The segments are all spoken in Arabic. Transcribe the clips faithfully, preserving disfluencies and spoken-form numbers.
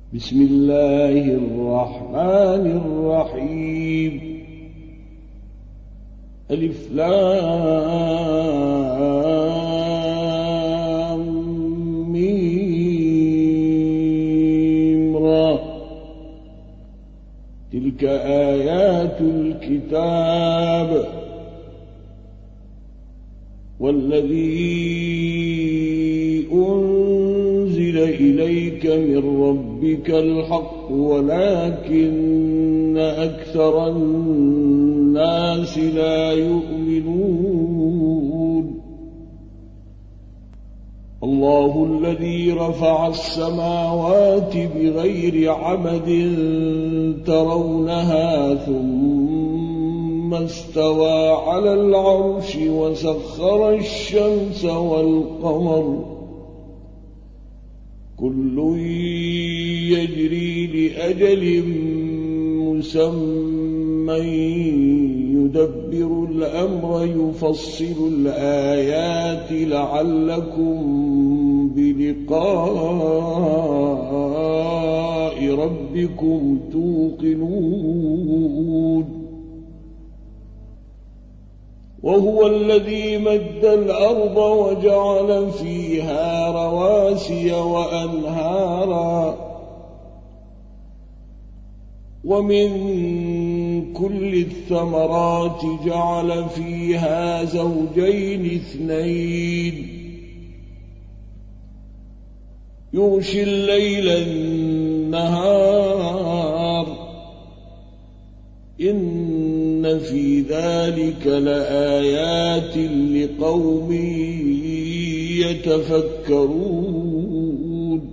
بسم الله الرحمن الرحيم ألف لام ميم را تلك آيات الكتاب والذي أنزل إليك من ربك الحق ولكن أكثر الناس لا يؤمنون الله الذي رفع السماوات بغير عمد ترونها ثم استوى على العرش وسخر الشمس والقمر كل يجري لأجل مسمى يدبر الأمر يفصل الآيات لعلكم بلقاء ربكم توقنون وهو الذي مد الأرض وجعل فيها رواسي وأنهارا ومن كل الثمرات جعل فيها زوجين اثنين يغشي الليل النهار إن في ذلك لآيات لقوم يتفكرون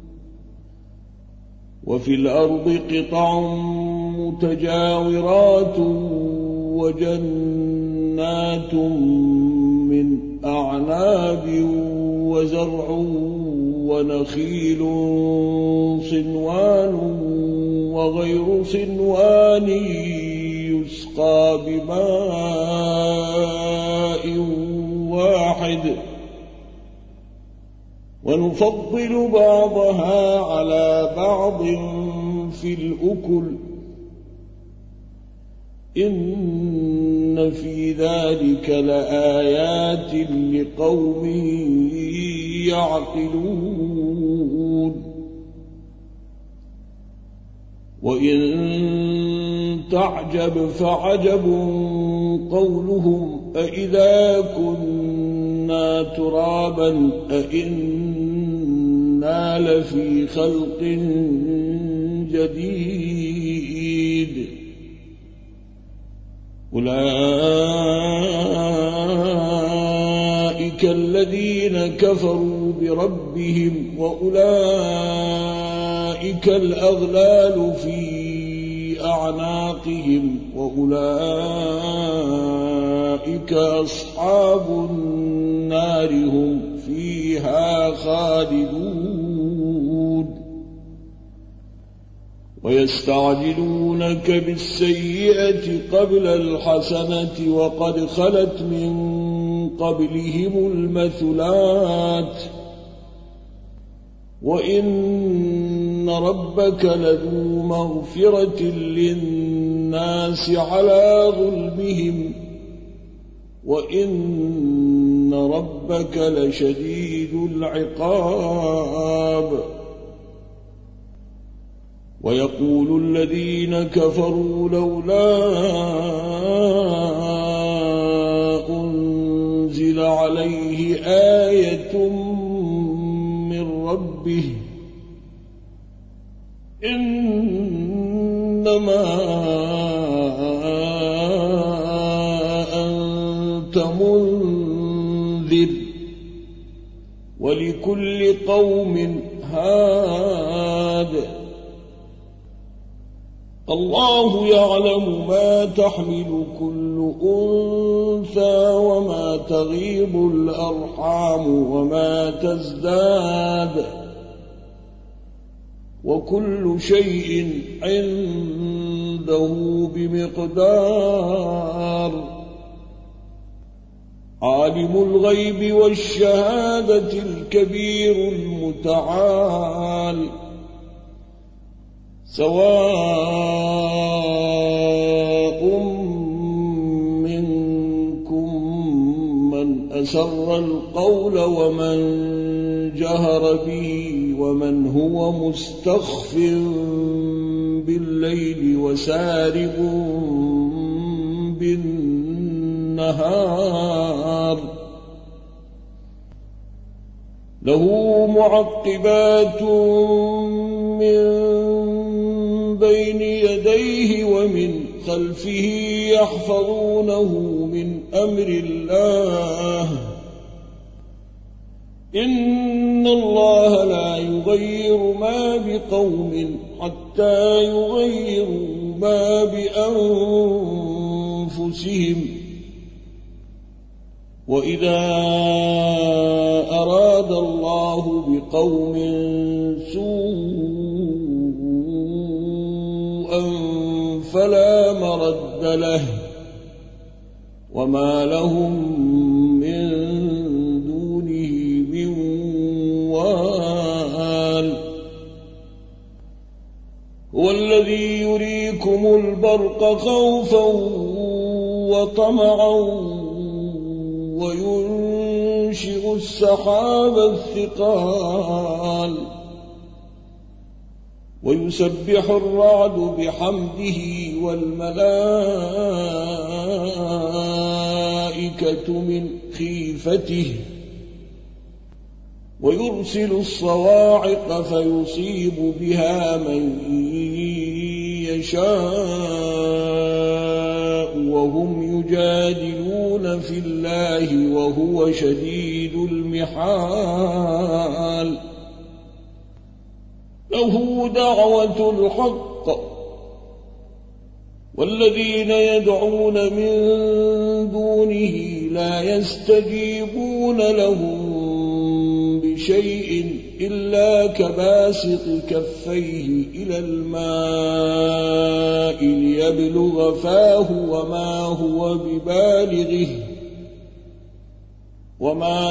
وفي الأرض قطع متجاورات وجنات من أعناب وزرع ونخيل صنوان وغير صنوان يسقى بماء واحد ونفضل بعضها على بعض في الأكل إن في ذلك لآيات لقوم يعقلون وإن تعجب فعجب قولهم أإذا كنا ترابا أإنا لفي خلق جديد أولئك الذين كفروا بربهم وأولئك الأغلال في أعناقهم وأولئك أصحاب النار هم فيها خالدون ويستعجلونك بالسيئة قبل الحسنة وقد خلت من قبلهم المثلات وإن ربك لذو مغفرة للناس على ظلمهم وإن ربك لشديد العقاب ويقول الذين كفروا لولا أنزل عليه آية من ربه إنما أنت منذر ولكل قوم هاد الله يعلم ما تحمل كل أنثى وما تغيب الأرحام وما تزداد وكل شيء عنده بمقدار عالم الغيب والشهادة الكبير المتعال سواء منكم من أسر القول ومن جهر به ومن هو مستخف بالليل وسارب بالنهار له معقبات من بين يديه ومن خلفه يحفظونه من أمر الله إن الله لا يغير ما بقوم حتى يغيروا ما بأنفسهم وإذا أراد الله بقوم سوءا فلا مرد له وما لهم من دونه من وال هو الذي يريكم البرق خوفا وطمعا وينشئ السحاب الثقال ويسبح الرعد بحمده والملائكة من خيفته ويرسل الصواعق فيصيب بها من يشاء وهم يجادلون في الله وهو شديد المحال له دعوة الحق والذين يدعون من دونه لا يستجيبون لهم بشيء إلا كباسط كفيه إلى الماء ليبلغ فاه وما هو ببالغه وما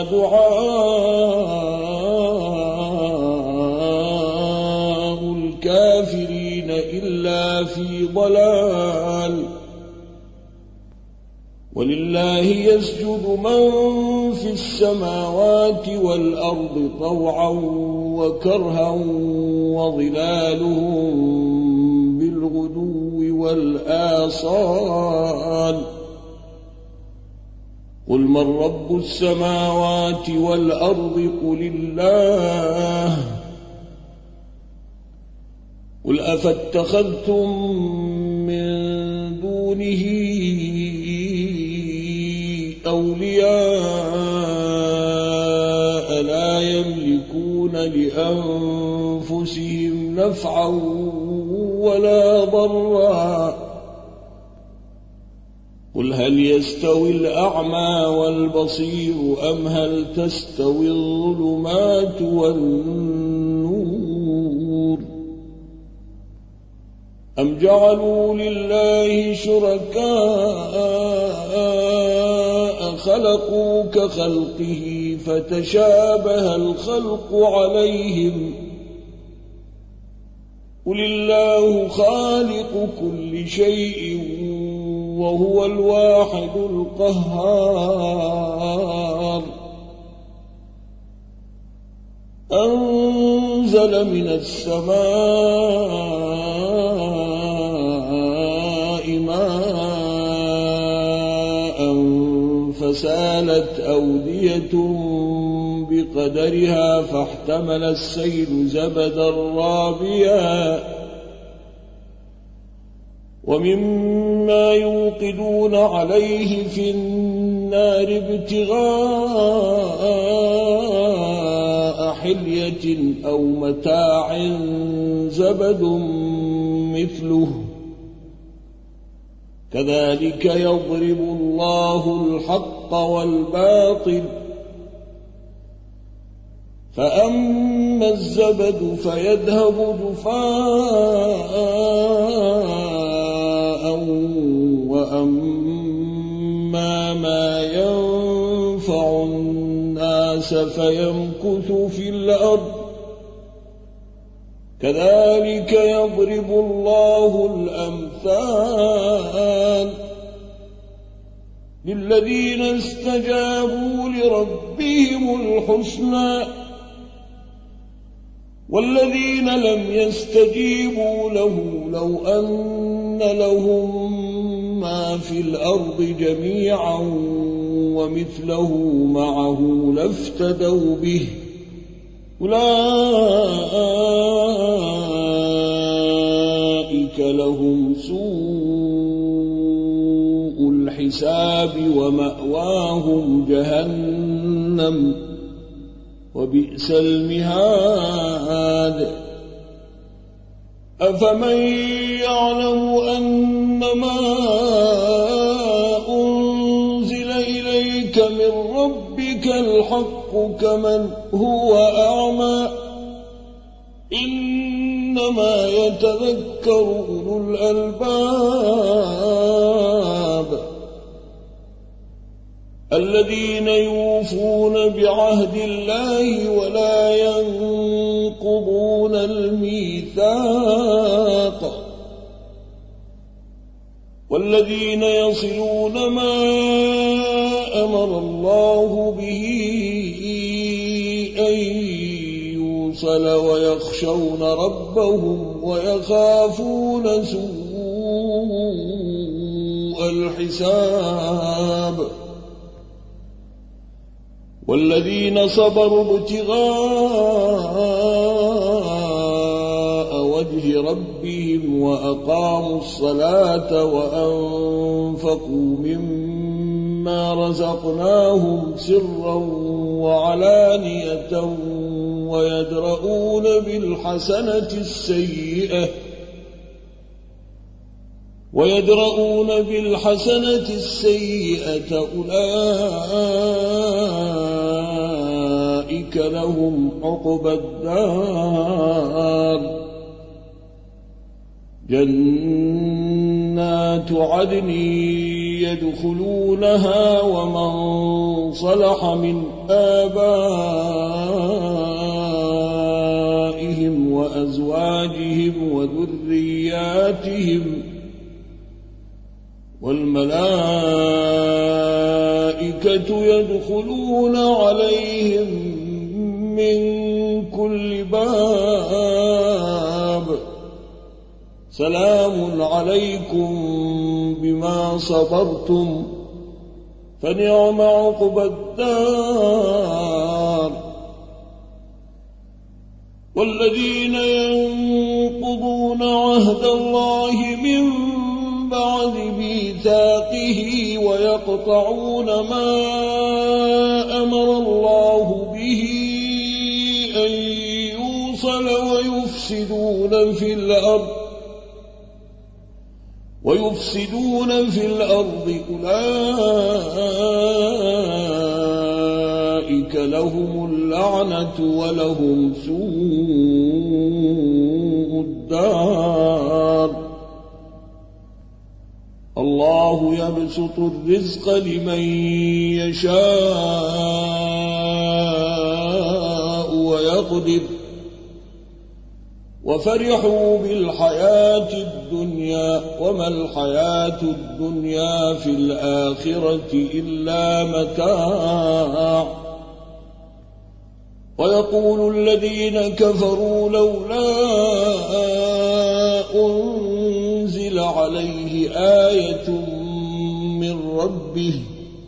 دعاء الكافرين إلا في ضلال ولله يسجد من في السماوات والأرض طوعا وكرها وظلالهم بالغدو والآصال قل من رب السماوات والأرض قل الله قل أفاتخذتم من دونه أولياء لا يملكون لأنفسهم نفعا ولا ضرا قل هل يستوي الأعمى والبصير أم هل تستوي الظلمات والنور أم جعلوا لله شركاء خلقوا كخلقه فتشابه الخلق عليهم قل الله خالق كل شيء وهو الواحد القهار أنزل من السماء ماء فسالت أودية بقدرها فاحتمل السيل زبدا رابيا ومما يوقدون عليه في النار ابتغاء حلية أو متاع زبد مثله كذلك يضرب الله الحق والباطل فأما الزبد فيذهب جفاء وأما ما ينفع الناس فيمكث في الأرض كذلك يضرب الله الأمثال للذين استجابوا لربهم الحسنى والذين لم يستجيبوا له لو أن لهم ما في الأرض جميعا ومثله معه لافتدوا به أولئك لهم سوء الحساب ومأواهم جهنم وبئس المهاد أفمن يعلم أنما أنزل إليك من ربك الحق كمن هو أعمى إنما يتذكر أولو الألباب الذين يوفون بعهد الله ولا ينقضون الميثاق والذين يصلون ما أمر الله به أن يوصل ويخشون ربهم ويخافون سوء الحساب والذين صبروا ابتغاء وجه ربهم وأقاموا الصلاة وأنفقوا مما رزقناهم سرا وعلانية ويدرؤون بالحسنة السيئة ويدرؤون بالحسنة السيئة أولئك لهم عقبى الدار جنات عدن يدخلونها ومن صلح من آبائهم وأزواجهم وذرياتهم والملائكة يدخلون عليهم من كل باب سلام عليكم بما صبرتم فنعم عقبى الدار والذين ينقضون عهد الله من بعد ميثاقه ويقطعون ما أمر الله به أن يوصل ويفسدون في الأرض ويفسدون في الأرض أولئك لهم اللعنة ولهم سوء الدار الله يبسط الرزق لمن يشاء ويقدر وفرحوا بالحياة الدنيا وما الحياة الدنيا في الآخرة إلا متاع ويقول الذين كفروا لولا أنزل عليه آية من ربه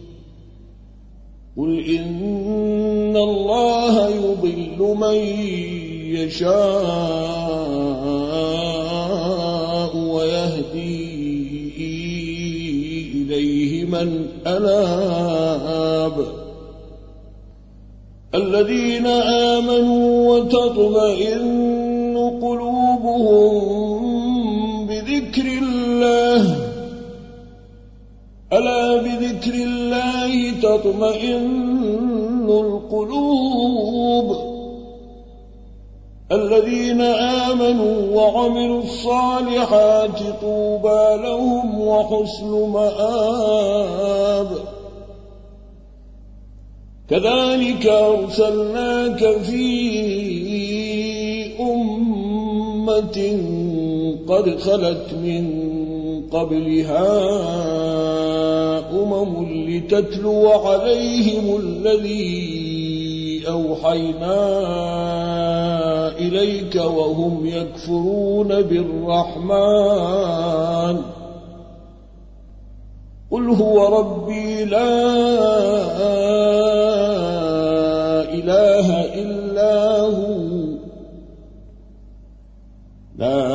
قل إن الله يضل من يشاء ويهدي إليه من أناب الذين آمنوا وتطمئن قلوبهم بذكر الله ألا بذكر الله تطمئن القلوب الذين آمنوا وعملوا الصالحات طوبى لهم وحسن مآب كذلك أرسلناك في أمة أمة قد خلت من قبلها أمم لتتلو عليهم الذي أوحينا إليك وهم يكفرون بالرحمن قل هو ربي لا إله إلا هو لا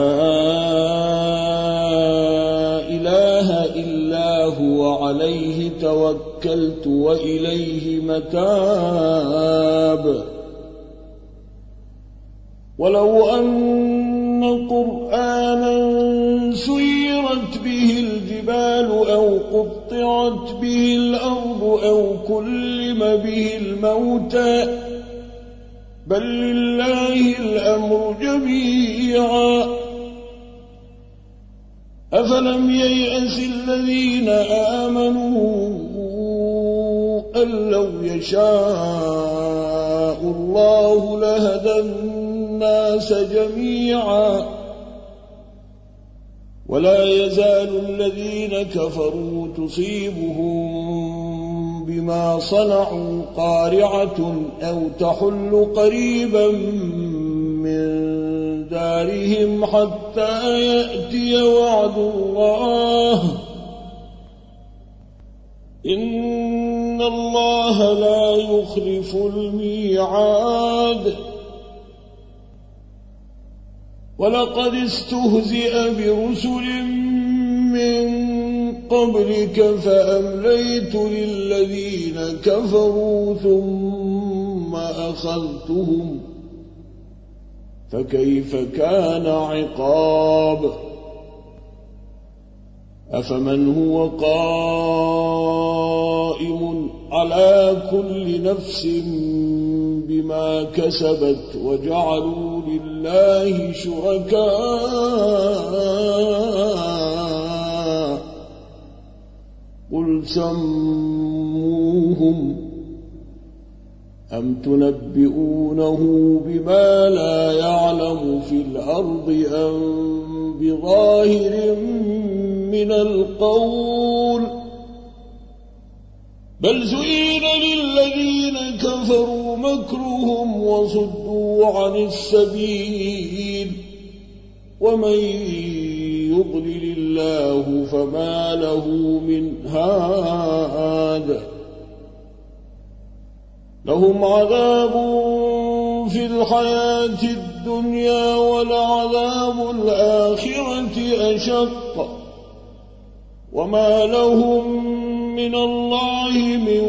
إله إلا هو عليه توكلت وإليه متاب ولو أن قرآنا سيرت به الجبال أو قطعت به الأرض أو كلم به الموتى بل لله الأمر جميعا أفلم ييأس الذين آمنوا أن لو يشاء الله لهدى الناس جميعا ولا يزال الذين كفروا تصيبهم بما صنعوا قارعة أو تحل قريبا من دارهم حتى يأتي وعد الله إن الله لا يخلف الميعاد ولقد استهزئ برسل من قبلك فأمليت للذين كفروا ثم أخذتهم فكيف كان عقاب أفمن هو قائم على كل نفس بما كسبت وجعلوا لله شركاء قل سموهم أم تنبئونه بما لا يعلم في الأرض أم بظاهر من القول بل زين للذين كفروا مكرهم وصدوا عن السبيل ومن يضلل الله فما له من هاد لهم عذاب في الحياة الدنيا ولعذاب الآخرة أشق وما لهم من الله من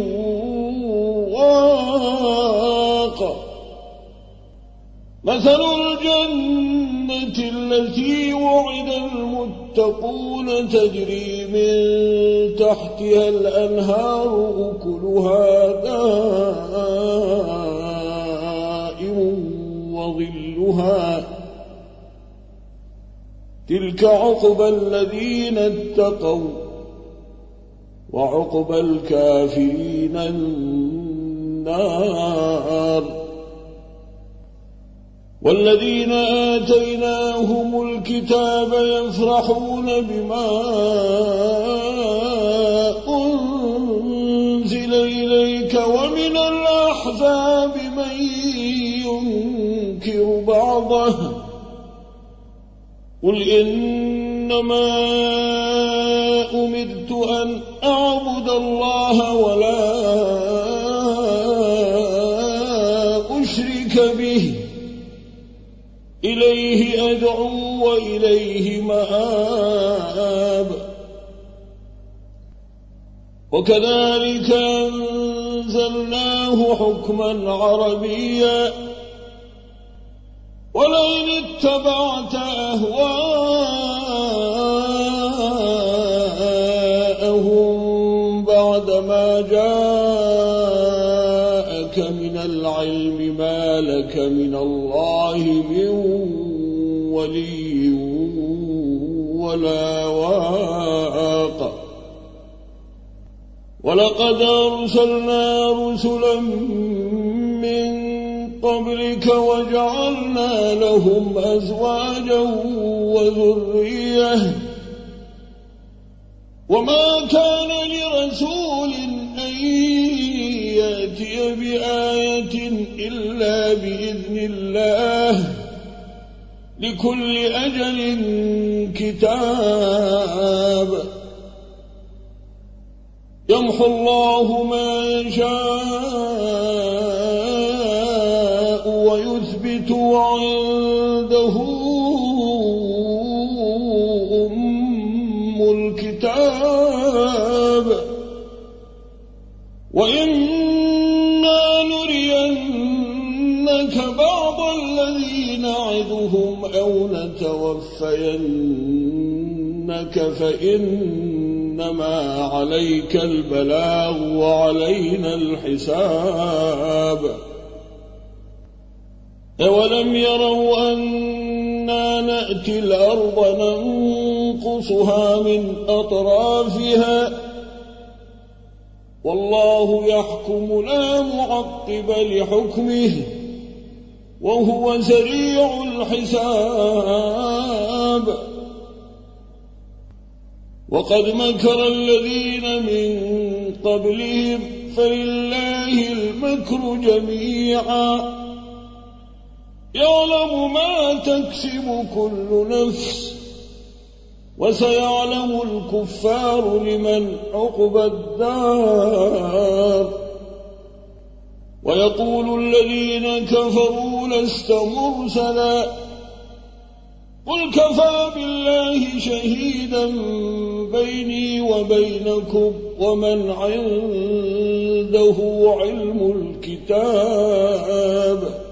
واق مثل الجنة التي وعد المتقون تجري من تحتها الأنهار أكلها دائم وظلها تلك عقبى الذين اتقوا وعقبى الكافرين النار والذين آتيناهم الكتاب يفرحون بما أنزل إليك ومن الأحزاب من ينكر بعضه قل إنما أمرت أن أعبد الله ولا أشرك به إليه أدعو وإليه مآب وكذلك أنزلناه حكما عربيا ولئن اتبعت أهواءهم بعدما جاءك من العلم ما لك من الله من ولي ولا واق ولقد أرسلنا رسلا من قبلك وجعلنا لهم أزواجا وذرية وما كان لرسول أن يأتي بآية إلا بإذن الله لكل أجل كتاب يمحو الله ما يشاء ويثبت وعنده أم الكتاب وإما نرينك بعض الذي نعدهم أو نتوفينك فإنما عليك البلاغ وعلينا الحساب أولم يروا أنا نأتي الأرض ننقصها من أطرافها والله يحكم لا معقب لحكمه وهو سريع الحساب وقد مكر الذين من قبلهم فلله المكر جميعا يعلم ما تكسب كل نفس وسيعلم الكفار لمن عقبى الدار ويقول الذين كفروا لست مرسلا قل كفى بالله شهيدا بيني وبينكم ومن عنده علم الكتاب